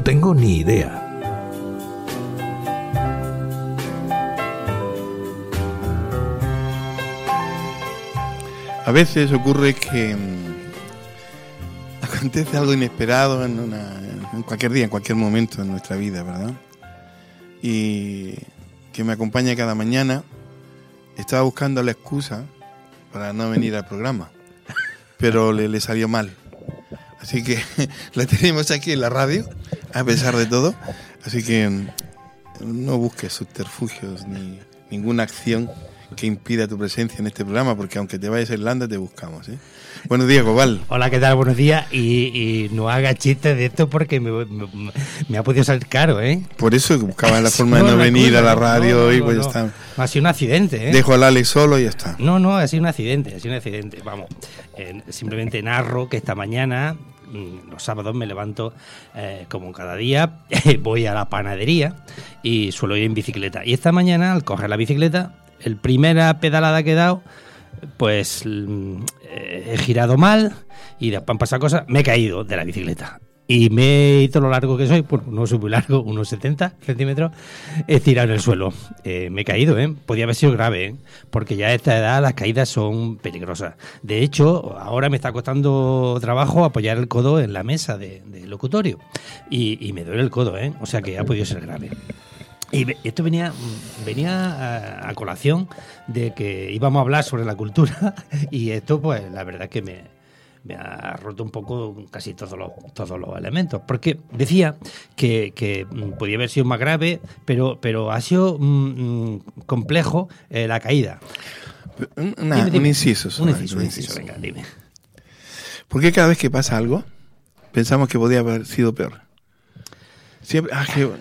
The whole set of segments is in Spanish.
No tengo ni idea. A veces ocurre que acontece algo inesperado en cualquier día, en cualquier momento de nuestra vida, ¿verdad? Y que me acompaña cada mañana. Estaba buscando la excusa para no venir al programa, pero le salió mal. Así que la tenemos aquí en la radio, a pesar de todo. Así que no busques subterfugios ni ninguna acción que impida tu presencia en este programa, porque aunque te vayas a Irlanda, te buscamos, ¿eh? Buenos días, Cobal. Hola, ¿qué tal? Buenos días. Y no haga chistes de esto porque me ha podido salir caro, ¿eh? Por eso buscaba la forma de no venir a la radio y pues ya está. Ha sido un accidente, ¿eh? Dejo al Alex solo y ya está. No, ha sido un accidente, Vamos, simplemente narro que esta mañana, los sábados, me levanto como cada día, voy a la panadería y suelo ir en bicicleta. Y esta mañana, al coger la bicicleta, el primera pedalada que he dado, pues he girado mal y después han pasado cosas, me he caído de la bicicleta y me he ido lo largo que soy, pues no soy muy largo, unos 70 centímetros, he tirado en el suelo. Me he caído, podía haber sido grave, porque ya a esta edad las caídas son peligrosas. De hecho, ahora me está costando trabajo apoyar el codo en la mesa del locutorio y me duele el codo, o sea que ha podido ser grave. Y esto venía a colación de que íbamos a hablar sobre la cultura y esto, pues, la verdad es que me ha roto un poco casi todos los elementos. Porque decía que podía haber sido más grave, pero ha sido complejo la caída. Un inciso. Un inciso, venga, dime. ¿Por qué cada vez que pasa algo pensamos que podía haber sido peor? Siempre...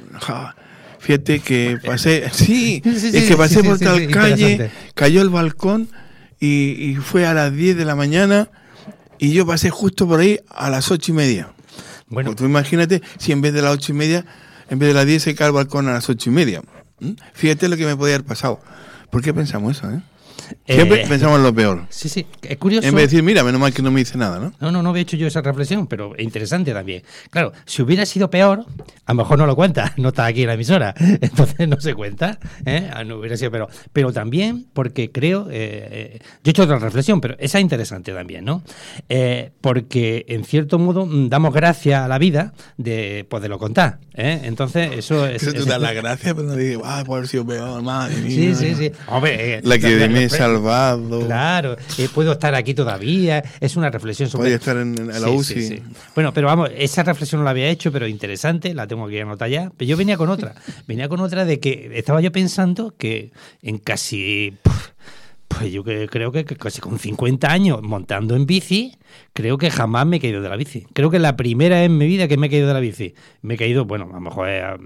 Fíjate que pasé, pasé por tal calle, cayó el balcón y fue a las 10 de la mañana y yo pasé justo por ahí a las 8:30. Bueno, pues tú imagínate si en vez de las 8:30, en vez de las 10 se cae el balcón a las 8:30. Fíjate lo que me podía haber pasado. ¿Por qué pensamos eso, Siempre pensamos en lo peor. Sí, es curioso. En vez de decir, mira, menos mal que no me dice nada, ¿no? No había hecho yo esa reflexión, pero interesante también. Claro, si hubiera sido peor, a lo mejor no lo cuenta, no está aquí en la emisora, entonces no se cuenta, no hubiera sido peor. Pero también porque creo, yo he hecho otra reflexión, pero esa es interesante también, ¿no? Porque en cierto modo damos gracias a la vida de poderlo contar, entonces eso es... Pero tú das la gracia, pero no dices, puede haber sido peor, madre mía. Sí. Hombre, la que me he salvado. Claro, puedo estar aquí todavía, es una reflexión sobre... Podría estar en la UCI. Sí. Bueno, pero vamos, esa reflexión no la había hecho, pero interesante, la tengo aquí anotada ya. Pero yo venía con otra de que estaba yo pensando que en casi... Pues yo creo que casi con 50 años montando en bici, creo que jamás me he caído de la bici. Creo que la primera vez en mi vida que me he caído de la bici. Me he caído, bueno, a lo mejor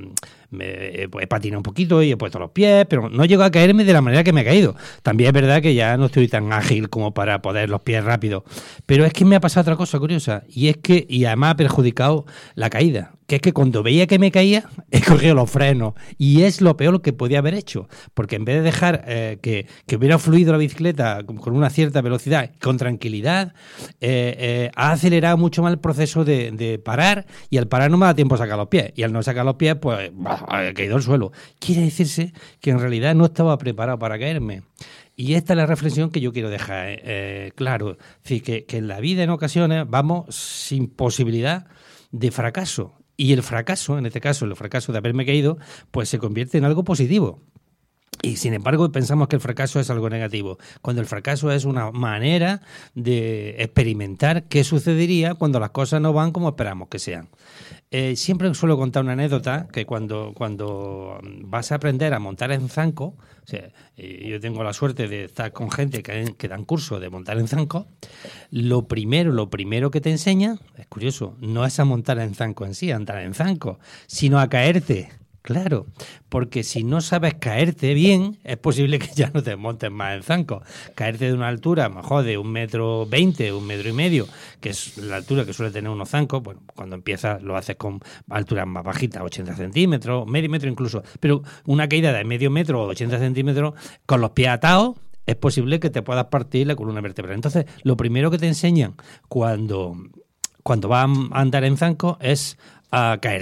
he patinado un poquito y he puesto los pies, pero no llego a caerme de la manera que me he caído. También es verdad que ya no estoy tan ágil como para poner los pies rápido. Pero es que me ha pasado otra cosa curiosa, y además ha perjudicado la caída. Que es que cuando veía que me caía, he cogido los frenos. Y es lo peor que podía haber hecho. Porque en vez de dejar que hubiera fluido la bicicleta con una cierta velocidad, con tranquilidad, ha acelerado mucho más el proceso de parar. Y al parar no me da tiempo a sacar los pies. Y al no sacar los pies, pues he caído al suelo. Quiere decirse que en realidad no estaba preparado para caerme. Y esta es la reflexión que yo quiero dejar claro. Es decir, que en la vida en ocasiones vamos sin posibilidad de fracaso. Y el fracaso, en este caso, el fracaso de haberme caído, pues se convierte en algo positivo. Y sin embargo pensamos que el fracaso es algo negativo, cuando el fracaso es una manera de experimentar qué sucedería cuando las cosas no van como esperamos que sean. Siempre suelo contar una anécdota que cuando vas a aprender a montar en zanco, o sea, yo tengo la suerte de estar con gente que dan curso de montar en zanco, lo primero que te enseña, es curioso, no es a montar en zanco en sí, a andar en zanco, sino a caerte. Claro, porque si no sabes caerte bien, es posible que ya no te montes más en zanco. Caerte de una altura, a lo mejor de 1,20 m, 1,5 m, que es la altura que suele tener unos zancos, bueno, cuando empiezas lo haces con alturas más bajitas, 80 centímetros, medio metro incluso, pero una caída de medio metro o 80 centímetros, con los pies atados, es posible que te puedas partir la columna vertebral. Entonces, lo primero que te enseñan cuando vas a andar en zanco es a caerte.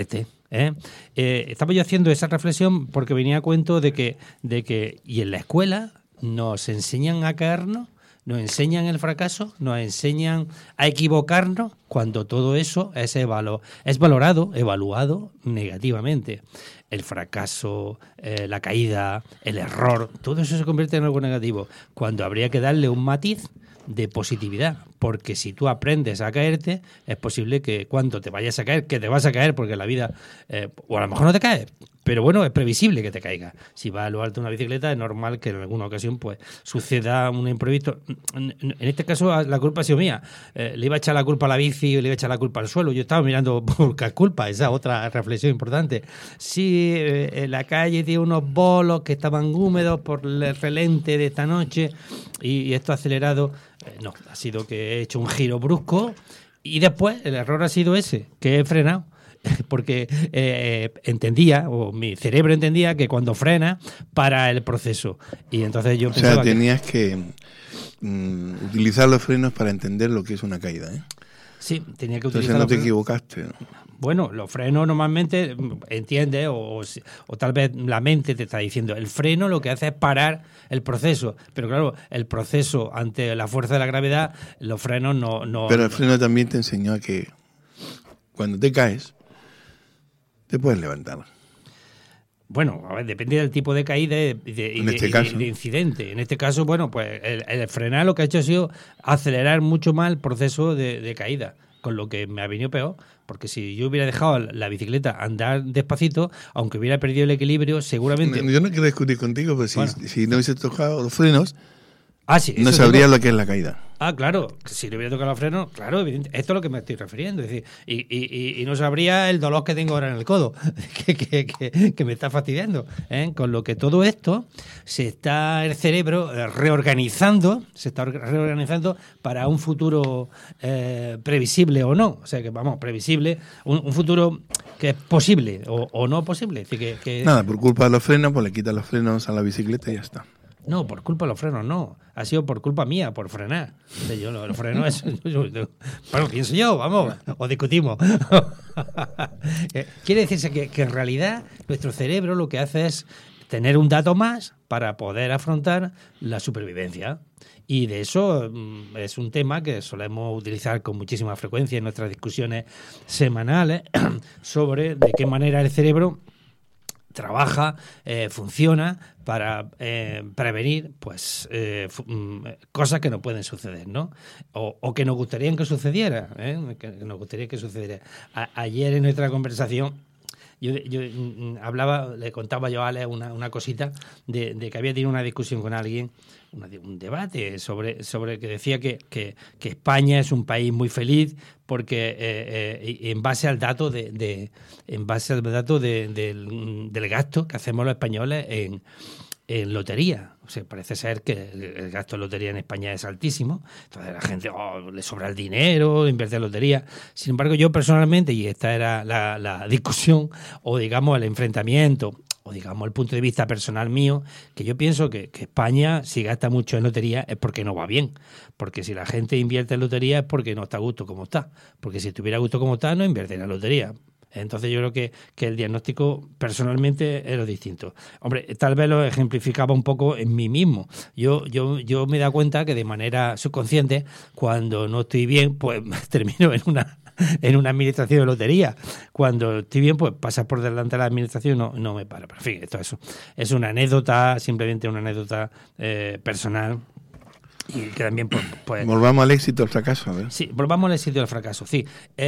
Estaba yo haciendo esa reflexión porque venía a cuento de que y en la escuela nos enseñan a caernos, nos enseñan el fracaso, nos enseñan a equivocarnos, cuando todo eso es valorado, evaluado negativamente. El fracaso, la caída, el error, todo eso se convierte en algo negativo, cuando habría que darle un matiz de positividad, porque si tú aprendes a caerte, es posible que cuando te vayas a caer, que te vas a caer porque la vida, o a lo mejor no te caes, pero bueno, es previsible que te caigas. Si vas a lo alto de una bicicleta, es normal que en alguna ocasión pues suceda un imprevisto. En este caso la culpa ha sido mía. Le iba a echar la culpa a la bici, le iba a echar la culpa al suelo. Yo estaba mirando por qué culpa, esa otra reflexión importante. Sí, en la calle tiene unos bolos que estaban húmedos por el relente de esta noche y esto ha acelerado. No, ha sido que he hecho un giro brusco y después el error ha sido ese, que he frenado. Porque entendía, o mi cerebro entendía, que cuando frena, para el proceso. Y entonces yo pensaba tenías que utilizar los frenos para entender lo que es una caída, ¿eh? Sí, tenía que entonces utilizar no te equivocaste, ¿no? Bueno, los frenos normalmente, entiendes, o tal vez la mente te está diciendo, el freno lo que hace es parar el proceso. Pero claro, el proceso ante la fuerza de la gravedad, los frenos no... Pero el freno también te enseñó a que cuando te caes, te puedes levantar. Bueno, a ver, depende del tipo de caída y de incidente. En este caso, bueno, pues el frenar lo que ha hecho ha sido acelerar mucho más el proceso de caída, con lo que me ha venido peor, porque si yo hubiera dejado la bicicleta andar despacito, aunque hubiera perdido el equilibrio, seguramente... Yo no quiero discutir contigo, pero si no hubiese tocado los frenos, sí, no sabría lo que es la caída. Claro, si le hubiera tocado los frenos, claro, evidente, esto es lo que me estoy refiriendo, es decir, y no sabría el dolor que tengo ahora en el codo, que me está fastidiando, ¿eh? Con lo que todo esto se está el cerebro reorganizando para un futuro previsible o no, o sea que vamos, previsible, un futuro que es posible o no posible. Es decir, Nada, por culpa de los frenos, pues le quitas los frenos a la bicicleta y ya está. No, por culpa de los frenos no. Ha sido por culpa mía, por frenar. O sea, yo los frenos bueno, pienso yo, vamos, o discutimos. Quiere decirse que en realidad nuestro cerebro lo que hace es tener un dato más para poder afrontar la supervivencia. Y de eso es un tema que solemos utilizar con muchísima frecuencia en nuestras discusiones semanales sobre de qué manera el cerebro trabaja, funciona para prevenir pues cosas que no pueden suceder, ¿no? O que nos gustaría que sucediera, que nos gustaría que sucediera. Ayer en nuestra conversación yo hablaba, le contaba yo a Ale una cosita de que había tenido una discusión con alguien, un debate sobre que decía que España es un país muy feliz porque en base al dato del gasto que hacemos los españoles en lotería. O sea, parece ser que el gasto en lotería en España es altísimo. Entonces la gente le sobra el dinero, invierte en lotería. Sin embargo, yo personalmente, y esta era la discusión, o digamos el enfrentamiento, o digamos el punto de vista personal mío, que yo pienso que España, si gasta mucho en lotería, es porque no va bien. Porque si la gente invierte en lotería es porque no está a gusto como está. Porque si estuviera a gusto como está, no invierte en la lotería. Entonces yo creo que el diagnóstico personalmente es lo distinto. Hombre, tal vez lo ejemplificaba un poco en mí mismo. Yo me he dado cuenta que de manera subconsciente, cuando no estoy bien, pues termino en una administración de lotería. Cuando estoy bien, pues pasar por delante de la administración no me para. Pero en fin, esto es una anécdota, simplemente una anécdota personal. Y que también pues volvamos al éxito al fracaso, a ver. Sí, volvamos al éxito al fracaso, sí.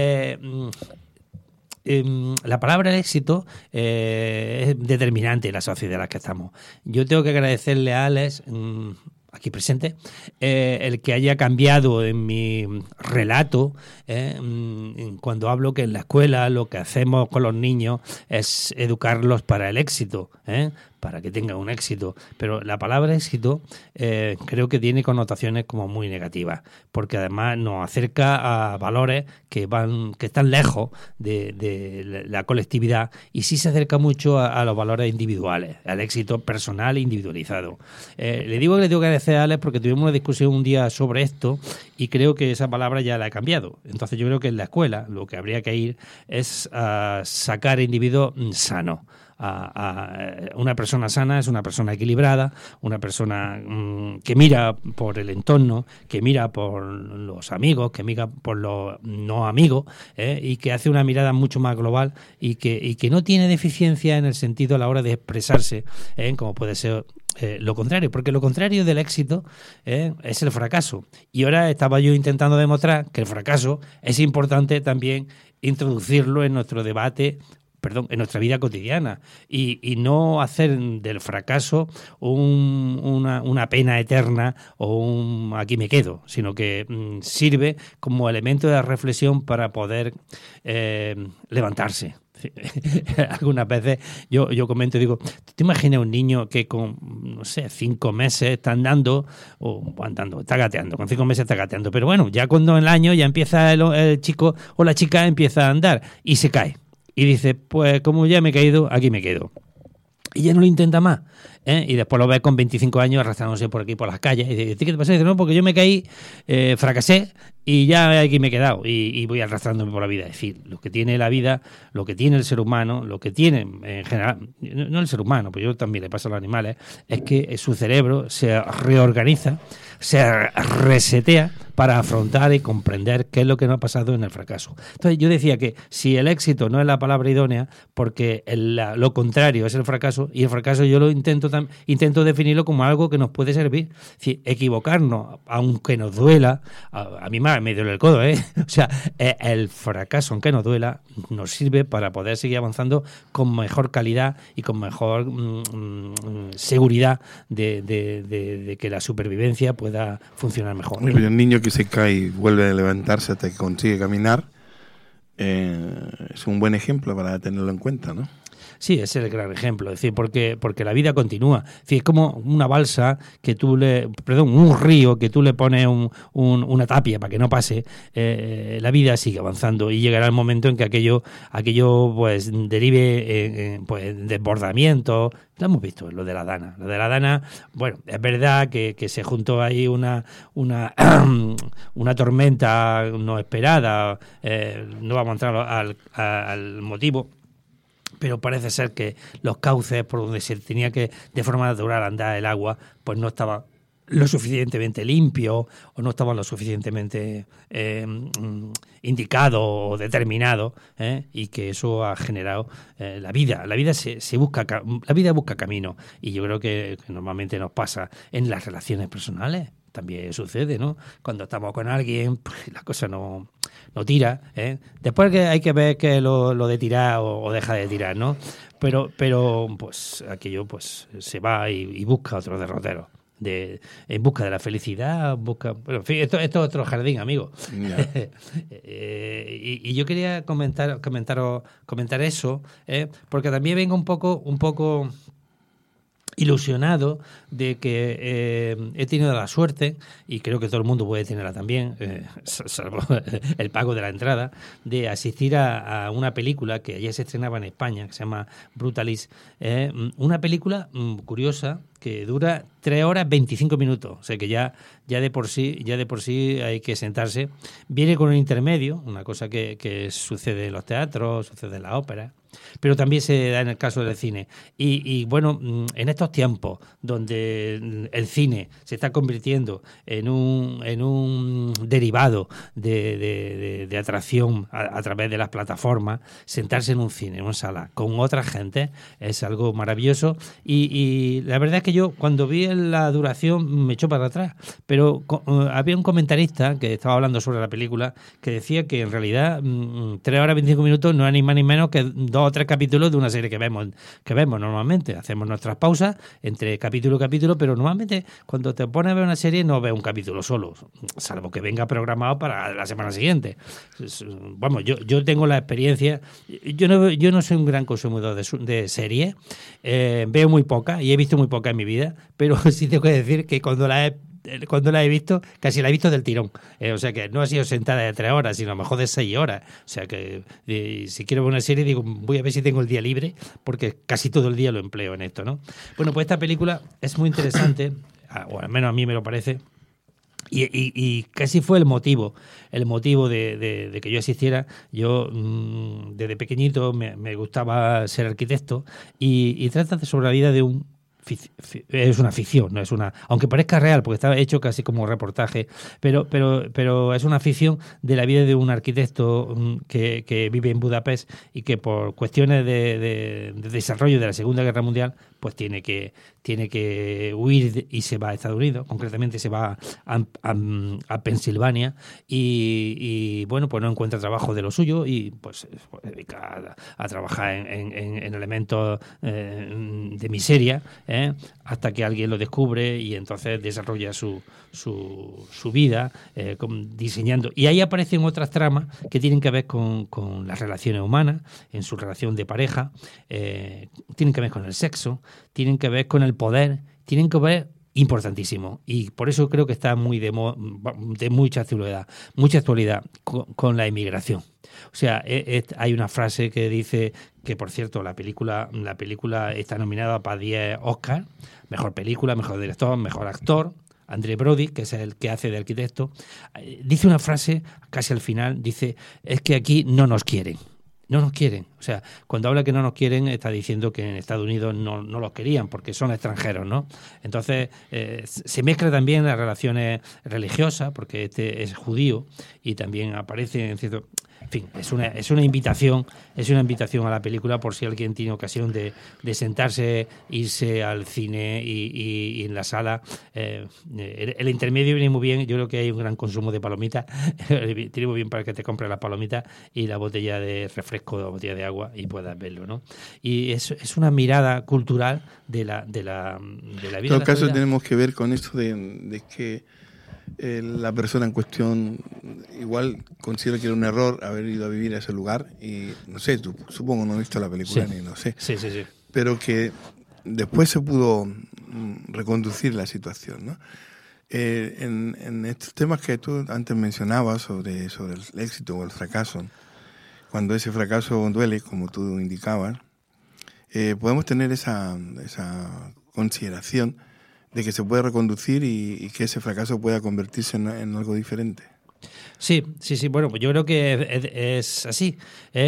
La palabra éxito es determinante en la sociedad en la que estamos. Yo tengo que agradecerle a Alex, aquí presente, el que haya cambiado en mi relato cuando hablo que en la escuela lo que hacemos con los niños es educarlos para el éxito, para que tenga un éxito. Pero la palabra éxito creo que tiene connotaciones como muy negativas, porque además nos acerca a valores que están lejos de la colectividad, y sí se acerca mucho a los valores individuales, al éxito personal e individualizado. Le digo que le tengo que agradecer a Alex porque tuvimos una discusión un día sobre esto y creo que esa palabra ya la he cambiado. Entonces yo creo que en la escuela lo que habría que ir es a sacar individuos sanos. Una persona sana es una persona equilibrada, una persona que mira por el entorno, que mira por los amigos, que mira por los no amigos, y que hace una mirada mucho más global y que no tiene deficiencia en el sentido a la hora de expresarse, como puede ser lo contrario, porque lo contrario del éxito es el fracaso. Y ahora estaba yo intentando demostrar que el fracaso es importante también introducirlo en nuestro debate, en nuestra vida cotidiana, y no hacer del fracaso una pena eterna o un aquí me quedo, sino que sirve como elemento de reflexión para poder levantarse. Algunas veces yo comento y digo, ¿te imaginas un niño que con, no sé, 5 meses está andando, está gateando, con 5 meses está gateando, pero bueno, ya cuando en el año ya empieza el chico o la chica empieza a andar y se cae? Y dice, pues como ya me he caído, aquí me quedo. Y ya no lo intenta más. Y después lo ves con 25 años arrastrándose por aquí, por las calles. Y dice, ¿qué te pasa? Y dice, no, porque yo me caí, fracasé y ya aquí me he quedado. Y voy arrastrándome por la vida. Es decir, lo que tiene la vida, lo que tiene el ser humano, lo que tiene en general, no el ser humano, pues yo también le pasa a los animales, es que su cerebro se reorganiza, se resetea para afrontar y comprender qué es lo que nos ha pasado en el fracaso. Entonces yo decía que si el éxito no es la palabra idónea, porque lo contrario es el fracaso, y el fracaso yo lo intento definirlo como algo que nos puede servir. Es decir, equivocarnos, aunque nos duela, a mí me duele el codo, o sea, el fracaso, aunque nos duela, nos sirve para poder seguir avanzando con mejor calidad y con mejor seguridad de que la supervivencia pueda funcionar mejor. El niño que se cae y vuelve a levantarse hasta que consigue caminar es un buen ejemplo para tenerlo en cuenta, ¿no? Sí, ese es el gran ejemplo, es decir, porque la vida continúa. Es decir, es como una balsa que un río que tú le pones una tapia para que no pase, la vida sigue avanzando y llegará el momento en que aquello pues derive en desbordamiento. Lo hemos visto, lo de la Dana. Lo de la Dana, bueno, es verdad que se juntó ahí una tormenta no esperada, no vamos a entrar al motivo, pero parece ser que los cauces por donde se tenía que de forma natural andar el agua pues no estaban lo suficientemente limpios o no estaban lo suficientemente indicados o determinados, y que eso ha generado la vida. La vida la vida busca camino, y yo creo que normalmente nos pasa en las relaciones personales. También sucede, ¿no? Cuando estamos con alguien, pues la cosa no tira, Después que hay que ver que lo de tirar o deja de tirar, ¿no? Pero pues aquello pues se va y busca otro derrotero. En busca de la felicidad, bueno, en fin, esto es otro jardín, amigo. Yeah. Y yo quería comentar eso, porque también vengo un poco ilusionado de que he tenido la suerte, y creo que todo el mundo puede tenerla también, salvo el pago de la entrada, de asistir a una película que ayer se estrenaba en España, que se llama Brutalis, una película curiosa que dura 3 horas 25 minutos, o sea que ya de por sí hay que sentarse. Viene con un intermedio, una cosa que sucede en los teatros, sucede en las óperas, pero también se da en el caso del cine. Y bueno, en estos tiempos donde el cine se está convirtiendo en un derivado de atracción a través de las plataformas, sentarse en un cine, en una sala, con otra gente, es algo maravilloso. Y la verdad es que yo, cuando vi la duración, me echó para atrás. Pero había un comentarista que estaba hablando sobre la película que decía que en realidad 3 horas 25 minutos no es ni más ni menos que 2 2 o 3 capítulos de una serie que vemos normalmente. Hacemos nuestras pausas entre capítulo y capítulo, pero normalmente cuando te pones a ver una serie no ves un capítulo solo, salvo que venga programado para la semana siguiente. Vamos, yo tengo la experiencia. Yo no soy un gran consumidor de series, veo muy pocas y he visto muy pocas en mi vida, pero sí tengo que decir que cuando la he visto, casi la he visto del tirón. O sea que no ha sido sentada de 3 horas, sino a lo mejor de 6 horas. O sea que si quiero ver una serie, digo, voy a ver si tengo el día libre, porque casi todo el día lo empleo en esto, ¿no? Bueno, pues esta película es muy interesante, o al menos a mí me lo parece, y casi fue el motivo de que yo asistiera. Yo desde pequeñito me gustaba ser arquitecto y trata sobre la vida de un... Es una ficción, no es una, aunque parezca real, porque está hecho casi como reportaje, pero es una ficción de la vida de un arquitecto que vive en Budapest y que por cuestiones de desarrollo de la Segunda Guerra Mundial, pues tiene que huir y se va a Estados Unidos. Concretamente se va a Pensilvania y bueno, pues no encuentra trabajo de lo suyo y pues se dedica a trabajar en elementos de miseria, hasta que alguien lo descubre y entonces desarrolla su vida diseñando. Y ahí aparecen otras tramas que tienen que ver con las relaciones humanas, en su relación de pareja, tienen que ver con el sexo, tienen que ver con el poder, tienen que ver importantísimo, y por eso creo que está muy de mucha actualidad con la inmigración. O sea, hay una frase que dice que, por cierto, la película está nominada para 10 Oscars: mejor película, mejor director, mejor actor. André Brody, que es el que hace de arquitecto, dice una frase casi al final, dice, es que aquí no nos quieren. No nos quieren. O sea, cuando habla que no nos quieren, está diciendo que en Estados Unidos no los querían porque son extranjeros, ¿no? Entonces, se mezcla también las relaciones religiosas, porque este es judío y también aparece en cierto... En fin, es una invitación a la película por si alguien tiene ocasión de sentarse, irse al cine y en la sala. El intermedio viene muy bien. Yo creo que hay un gran consumo de palomitas. Tiene muy bien para que te compres las palomitas y la botella de refresco o la botella de agua y puedas verlo, ¿no? Y es una mirada cultural de la vida. En todo caso, tenemos que ver con esto de que la persona en cuestión igual considera que era un error haber ido a vivir a ese lugar y no sé, supongo no he visto la película, sí, ni no sé, sí. Pero que después se pudo reconducir la situación, ¿no? En estos temas que tú antes mencionabas sobre el éxito o el fracaso, cuando ese fracaso duele, como tú indicabas, podemos tener esa consideración de que se puede reconducir y que ese fracaso pueda convertirse en algo diferente. Sí. Bueno, pues yo creo que es así.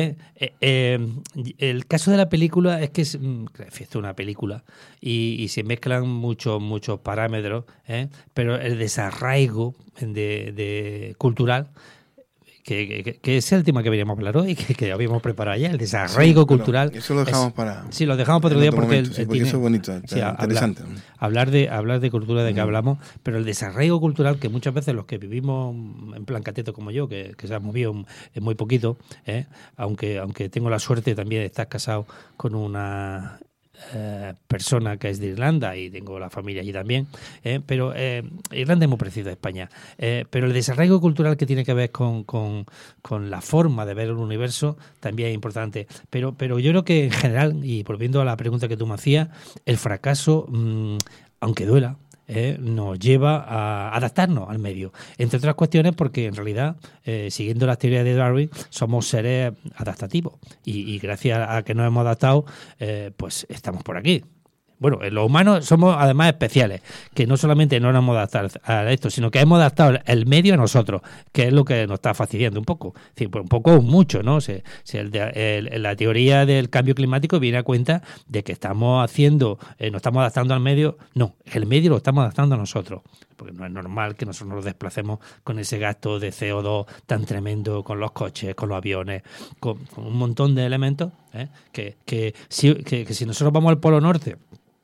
El caso de la película es que es una película y se mezclan muchos parámetros, pero el desarraigo de cultural, que es el tema que veníamos a hablar hoy, que habíamos preparado ya, el desarraigo cultural. Eso lo dejamos para... Sí, lo dejamos para otro día porque eso es bonito, interesante. Hablar de cultura, de que hablamos, pero el desarraigo cultural, que muchas veces los que vivimos en plan cateto como yo, que se han movido muy poquito, aunque tengo la suerte también de estar casado con una... persona que es de Irlanda y tengo la familia allí también, pero Irlanda es muy parecida a España, pero el desarraigo cultural que tiene que ver con la forma de ver el universo también es importante, pero yo creo que en general, y volviendo a la pregunta que tú me hacías, el fracaso, aunque duela, nos lleva a adaptarnos al medio, entre otras cuestiones porque en realidad, siguiendo las teorías de Darwin, somos seres adaptativos y gracias a que nos hemos adaptado, pues estamos por aquí. Bueno, los humanos somos además especiales, que no solamente no nos hemos adaptado a esto, sino que hemos adaptado el medio a nosotros, que es lo que nos está fastidiando un poco. Es decir, pues un poco o mucho, ¿no? La teoría del cambio climático viene a cuenta de que estamos haciendo, nos estamos adaptando al medio. No, el medio lo estamos adaptando a nosotros, porque no es normal que nosotros nos desplacemos con ese gasto de CO2 tan tremendo, con los coches, con los aviones, con un montón de elementos, que si nosotros vamos al Polo Norte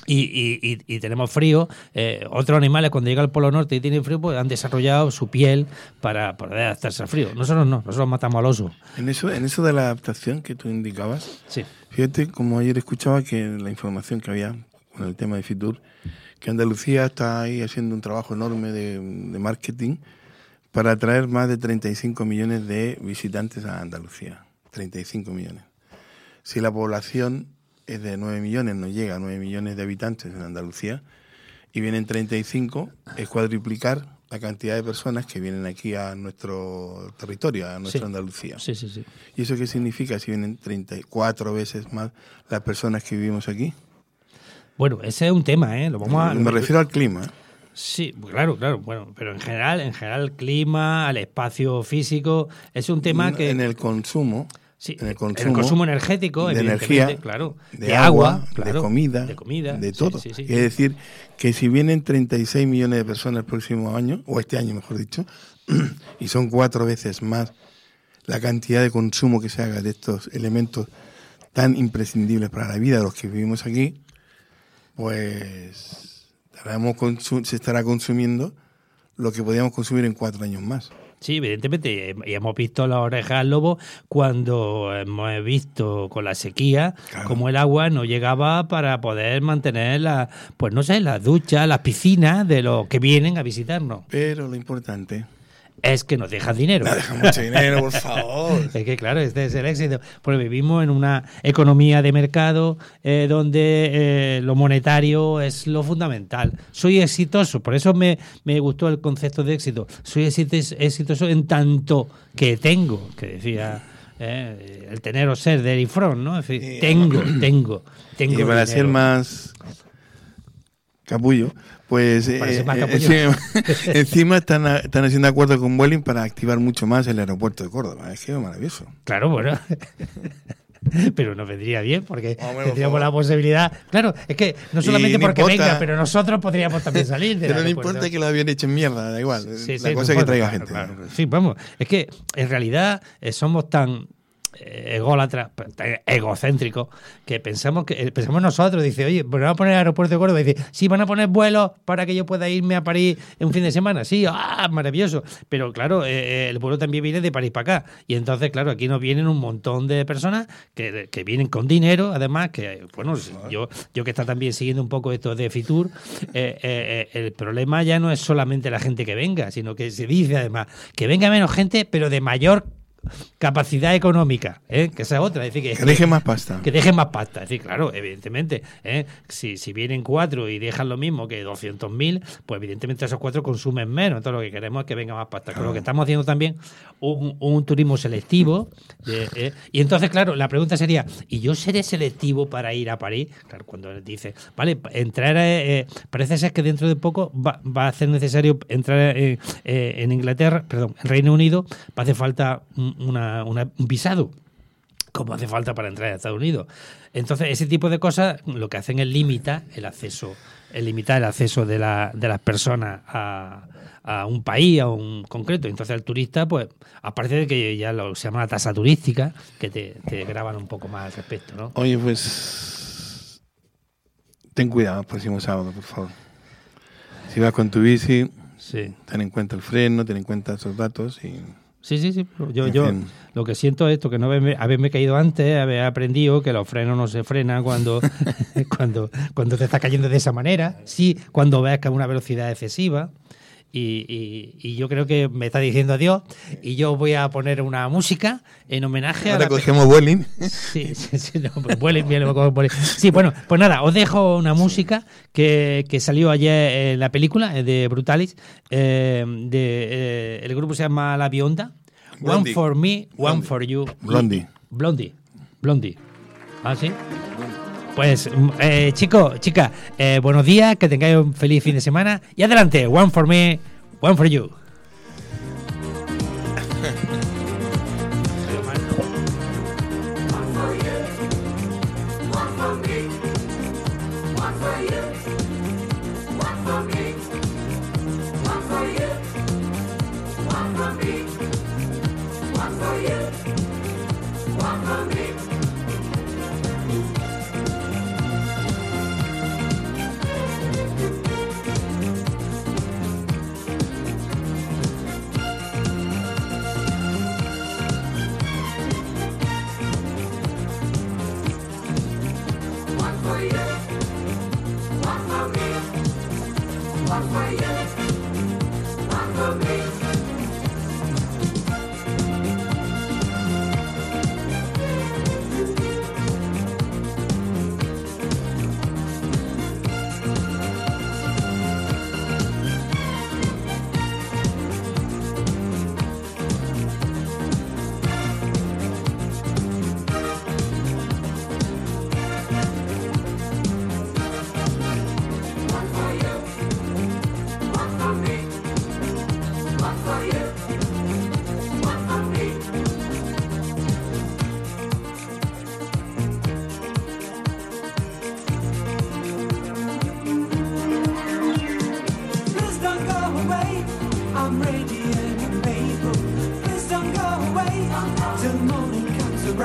y tenemos frío. Otros animales, cuando llega al Polo Norte y tienen frío, pues han desarrollado su piel para poder adaptarse al frío. Nosotros no, nosotros matamos al oso. En eso de la adaptación que tú indicabas, Sí. fíjate, como ayer escuchaba que la información que había con el tema de Fitur, que Andalucía está ahí haciendo un trabajo enorme de marketing para atraer más de 35 millones de visitantes a Andalucía. 35 millones. Si la población es de 9 millones, no llega a 9 millones de habitantes en Andalucía, y vienen 35, es cuadruplicar la cantidad de personas que vienen aquí a nuestro territorio, a nuestra Andalucía. Sí, sí, sí. ¿Y eso qué significa si vienen 34 veces más las personas que vivimos aquí? Bueno, ese es un tema, ¿eh? Me refiero al clima. Sí, claro, bueno, pero en general el clima, al espacio físico, es un tema que... En el consumo... Sí, en el consumo energético, de evidentemente, energía, claro, de agua, claro, de comida, de todo. Sí. Es decir, que si vienen 36 millones de personas el próximo año, o este año mejor dicho, y son 4 veces más la cantidad de consumo que se haga de estos elementos tan imprescindibles para la vida de los que vivimos aquí, pues se estará consumiendo lo que podíamos consumir en 4 años más. Sí, evidentemente, y hemos visto las orejas al lobo cuando hemos visto con la sequía como el agua no llegaba para poder mantener las duchas, las piscinas de los que vienen a visitarnos. Pero lo importante es que nos dejan dinero. Nos dejan mucho dinero, por favor. Es que claro, este es el éxito. Porque vivimos en una economía de mercado donde lo monetario es lo fundamental. Soy exitoso, por eso me gustó el concepto de éxito. Soy exitoso en tanto que tengo, que decía el tener o ser de Eric Fromm, ¿no? Es decir, tengo. Y para dinero. ser más capullo, pues encima están haciendo acuerdos con Vueling para activar mucho más el aeropuerto de Córdoba. Es que es maravilloso. Claro, bueno. Pero nos vendría bien porque tendríamos la posibilidad. Claro, es que no solamente porque venga, pero nosotros podríamos también salir del pero no aeropuerto. importa que lo habían hecho en mierda, da igual. Sí, la cosa es que traiga gente. Claro. Sí, vamos. Es que en realidad somos tan ególatras, egocéntricos, que pensamos nosotros, dice, oye, ¿van a poner el aeropuerto de Córdoba? Y dice, sí, van a poner vuelos para que yo pueda irme a París en un fin de semana. Sí, maravilloso. Pero claro, el vuelo también viene de París para acá. Y entonces, claro, aquí nos vienen un montón de personas que vienen con dinero, además, que, bueno, yo que está también siguiendo un poco esto de Fitur, el problema ya no es solamente la gente que venga, sino que se dice además que venga menos gente, pero de mayor capacidad económica, que esa es otra. Es decir, que dejen más pasta. Que dejen más pasta. Es decir, claro, evidentemente, si vienen 4 y dejan lo mismo que 200.000, pues evidentemente esos 4 consumen menos. Entonces lo que queremos es que venga más pasta. Claro. Lo que estamos haciendo también un turismo selectivo. Y entonces, claro, la pregunta sería, ¿y yo seré selectivo para ir a París? Claro, cuando dice, vale, entrar, parece ser que dentro de poco va a ser necesario entrar en Inglaterra, perdón, en Reino Unido, va a hacer falta un visado, como hace falta para entrar a Estados Unidos. Entonces, ese tipo de cosas lo que hacen es limitar el acceso de las personas a un país, a un concreto. Entonces, el turista, pues, aparte de que ya se llama la tasa turística, que te graban un poco más al respecto, ¿no? Oye, pues, ten cuidado el próximo sábado, por favor. Si vas con tu bici, ten en cuenta el freno, ten en cuenta esos datos y... Sí. Yo lo que siento es esto, que no haberme caído antes, haber aprendido que los frenos no se frenan cuando te está cayendo de esa manera. Sí, cuando ves que a una velocidad excesiva. Y yo creo que me está diciendo adiós. Y yo voy a poner una música en homenaje a... cogemos Vueling. Sí, no, pues Vueling, bien, Vueling. Sí, bueno, pues nada, os dejo una música que salió ayer en la película de Brutalis. El grupo se llama La Bionda. One for me, one for you. Blondie. ¿Ah, sí? Pues, chicos, chicas, buenos días, que tengáis un feliz fin de semana. Y adelante, one for me, one for you.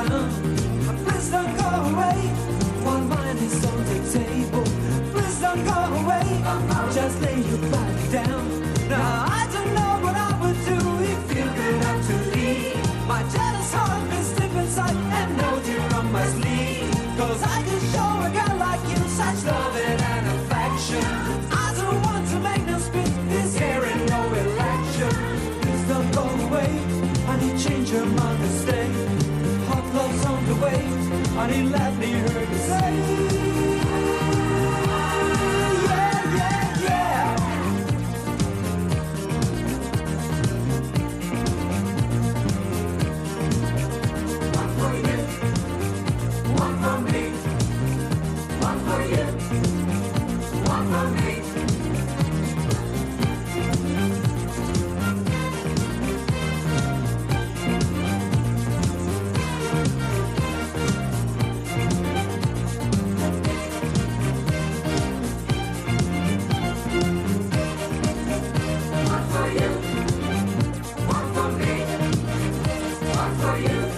around. Please don't go away while mine is on the table. Please don't go away, just lay your body down. Now I don't know what I would do if you could have to leave. My jealous heart is deep inside and knows you're on my sleeve. Cause I can show a girl like you such love and affection. I don't want to make no speech, this here ain't no election. Please don't go away, I need change your mind to stay. Hot love's on the way, I need let me hear you say. Yeah, yeah, yeah. One for you, one for me. One for you, one for me. One for you, one for me. One for you.